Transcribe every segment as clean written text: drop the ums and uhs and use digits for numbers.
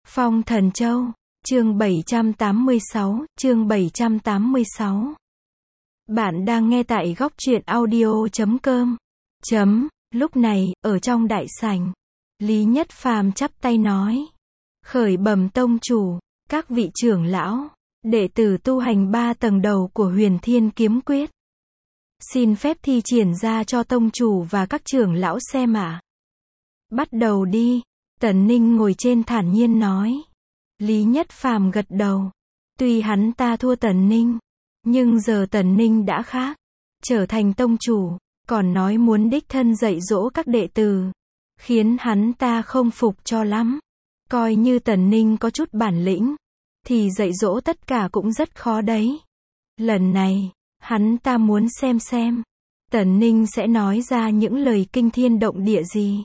Phong Thần Châu, chương 786, chương 786. Bạn đang nghe tại góc truyện audio.com. Lúc này, ở trong đại sảnh, Lý Nhất Phàm chắp tay nói: khởi bẩm tông chủ, các vị trưởng lão, đệ tử tu hành 3 tầng đầu của Huyền Thiên Kiếm Quyết, xin phép thi triển ra cho tông chủ và các trưởng lão xem ạ. Bắt đầu đi. Tần Ninh ngồi trên thản nhiên nói. Lý Nhất Phàm gật đầu. Tuy hắn ta thua Tần Ninh, nhưng giờ Tần Ninh đã khác, trở thành tông chủ, còn nói muốn đích thân dạy dỗ các đệ tử, khiến hắn ta không phục cho lắm. Coi như Tần Ninh có chút bản lĩnh, thì dạy dỗ tất cả cũng rất khó đấy. Lần này, hắn ta muốn xem Tần Ninh sẽ nói ra những lời kinh thiên động địa gì.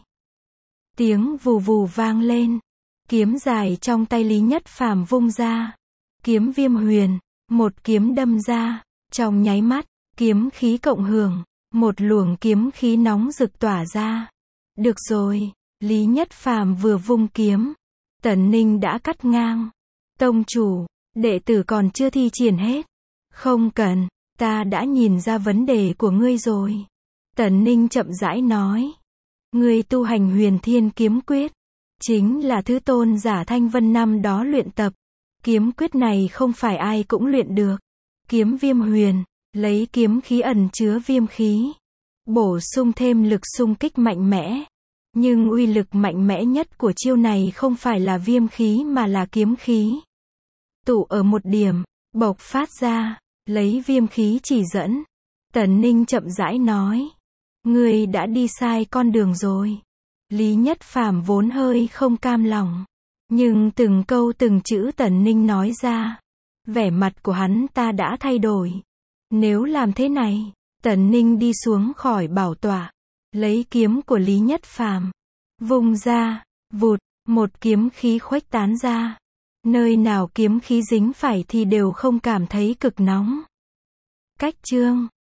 Tiếng vù vù vang lên, kiếm dài trong tay Lý Nhất Phàm vung ra, kiếm Viêm Huyền, một kiếm đâm ra, trong nháy mắt, kiếm khí cộng hưởng, một luồng kiếm khí nóng rực tỏa ra. Được rồi, Lý Nhất Phàm vừa vung kiếm, Tần Ninh đã cắt ngang. Tông chủ, đệ tử còn chưa thi triển hết. Không cần, ta đã nhìn ra vấn đề của ngươi rồi. Tần Ninh chậm rãi nói. Ngươi tu hành Huyền Thiên Kiếm Quyết, chính là thứ tôn giả Thanh Vân năm đó luyện tập. Kiếm quyết này không phải ai cũng luyện được. Kiếm Viêm Huyền, lấy kiếm khí ẩn chứa viêm khí, bổ sung thêm lực xung kích mạnh mẽ. Nhưng uy lực mạnh mẽ nhất của chiêu này không phải là viêm khí mà là kiếm khí. Tụ ở một điểm, bộc phát ra, lấy viêm khí chỉ dẫn. Tần Ninh chậm rãi nói. Ngươi đã đi sai con đường rồi. Lý Nhất Phàm vốn hơi không cam lòng, nhưng từng câu từng chữ Tần Ninh nói ra, vẻ mặt của hắn ta đã thay đổi. Nếu làm thế này, Tần Ninh đi xuống khỏi bảo tọa, lấy kiếm của Lý Nhất Phàm, vung ra, vụt, một kiếm khí khuếch tán ra. Nơi nào kiếm khí dính phải thì đều không cảm thấy cực nóng. Cách chương